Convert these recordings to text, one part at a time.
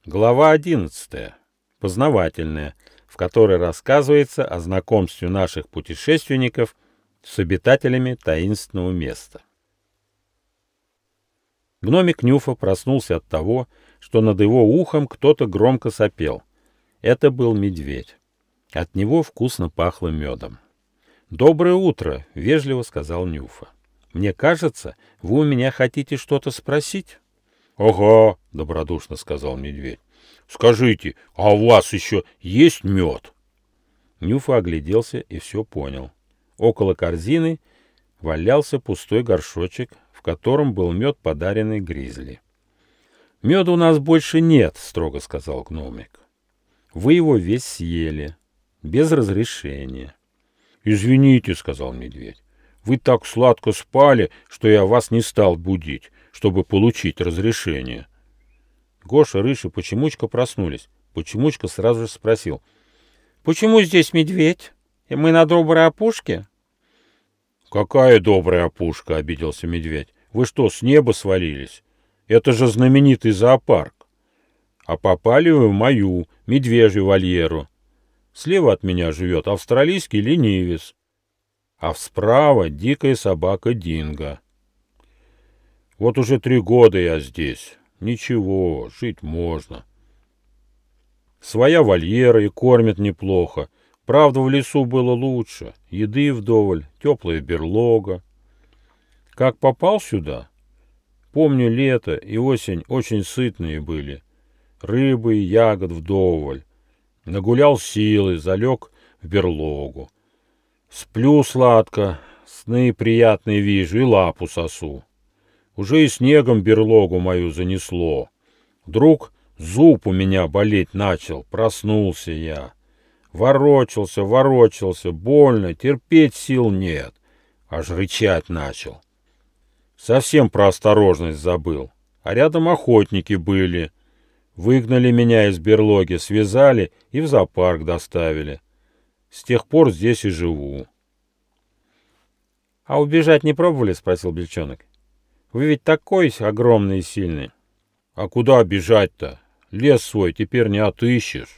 Глава 11. Познавательная, в которой рассказывается о знакомстве наших путешественников с обитателями таинственного места. Гномик Нюфа проснулся от того, что над его ухом кто-то громко сопел. Это был медведь. От него вкусно пахло медом. «Доброе утро», — вежливо сказал Нюфа. «Мне кажется, вы у меня хотите что-то спросить?» «Ага», — добродушно сказал медведь. «Скажите, а у вас еще есть мед?» Нюфа огляделся и все понял. Около корзины валялся пустой горшочек, в котором был мед, подаренный Гризли. «Меда у нас больше нет», — строго сказал гномик. «Вы его весь съели, без разрешения». «Извините», — сказал медведь. «Вы так сладко спали, что я вас не стал будить, чтобы получить разрешение». Гоша, Рыж и Почемучка проснулись. Почемучка сразу же спросил: «Почему здесь медведь? Мы на доброй опушке?» «Какая добрая опушка?» — обиделся медведь. «Вы что, с неба свалились? Это же знаменитый зоопарк. А попали вы в мою медвежью вольеру. Слева от меня живет австралийский ленивец, а справа дикая собака Динго. Вот уже 3 года я здесь. Ничего, жить можно. Своя вольера и кормят неплохо. Правда, в лесу было лучше. Еды вдоволь, теплая берлога. Как попал сюда? Помню, лето и осень очень сытные были. Рыбы и ягод вдоволь. Нагулял силы, залег в берлогу. Сплю сладко, сны приятные вижу и лапу сосу. Уже и снегом берлогу мою занесло. Вдруг зуб у меня болеть начал, проснулся я. Ворочался, больно, терпеть сил нет. Аж рычать начал. Совсем про осторожность забыл. А рядом охотники были. Выгнали меня из берлоги, связали и в зоопарк доставили. С тех пор здесь и живу. — А убежать не пробовали? — спросил Бельчонок. — Вы ведь такой огромный и сильный. — А куда бежать-то? Лес свой теперь не отыщешь.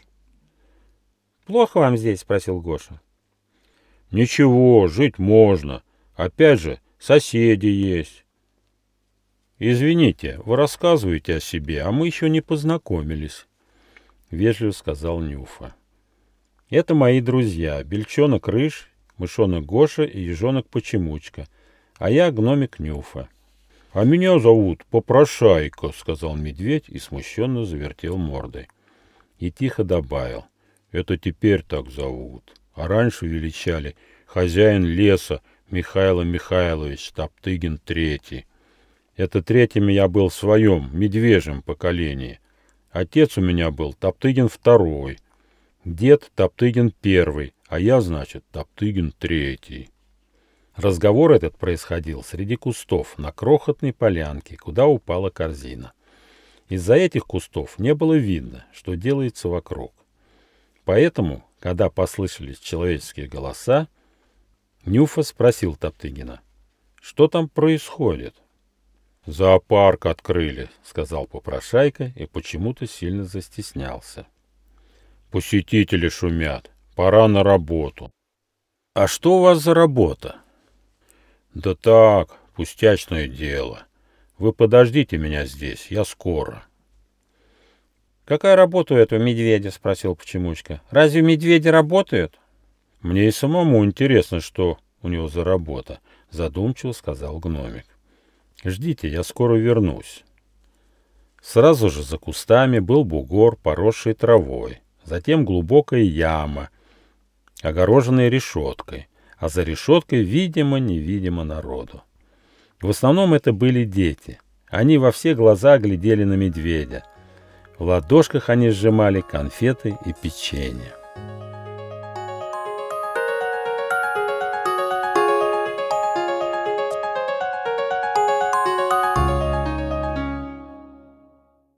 — Плохо вам здесь? — спросил Гоша. — Ничего, жить можно. Опять же, соседи есть. — Извините, вы рассказываете о себе, а мы еще не познакомились, — вежливо сказал Нюфа. — Это мои друзья, Бельчонок Рыж, Мышонок Гоша и Ежонок Почемучка, а я гномик Нюфа. — А меня зовут Попрошайка, — сказал медведь и смущенно завертел мордой. И тихо добавил: — Это теперь так зовут, а раньше величали хозяин леса Михаил Михайлович Топтыгин III. Это третьим я был в своем медвежьем поколении. Отец у меня был Топтыгин II, дед Топтыгин I, а я, значит, Топтыгин III. Разговор этот происходил среди кустов на крохотной полянке, куда упала корзина. Из-за этих кустов не было видно, что делается вокруг. Поэтому, когда послышались человеческие голоса, Нюфа спросил Топтыгина: «Что там происходит?» «Зоопарк открыли», — сказал попрошайка и почему-то сильно застеснялся. «Посетители шумят. Пора на работу». «А что у вас за работа?» «Да так, пустячное дело. Вы подождите меня здесь, я скоро». «Какая работа у этого медведя?» — спросил Почемучка. «Разве медведи работают?» «Мне и самому интересно, что у него за работа», — задумчиво сказал гномик. «Ждите, я скоро вернусь». Сразу же за кустами был бугор, поросший травой, затем глубокая яма, огороженная решеткой, а за решеткой видимо-невидимо народу. В основном это были дети. Они во все глаза глядели на медведя. В ладошках они сжимали конфеты и печенье.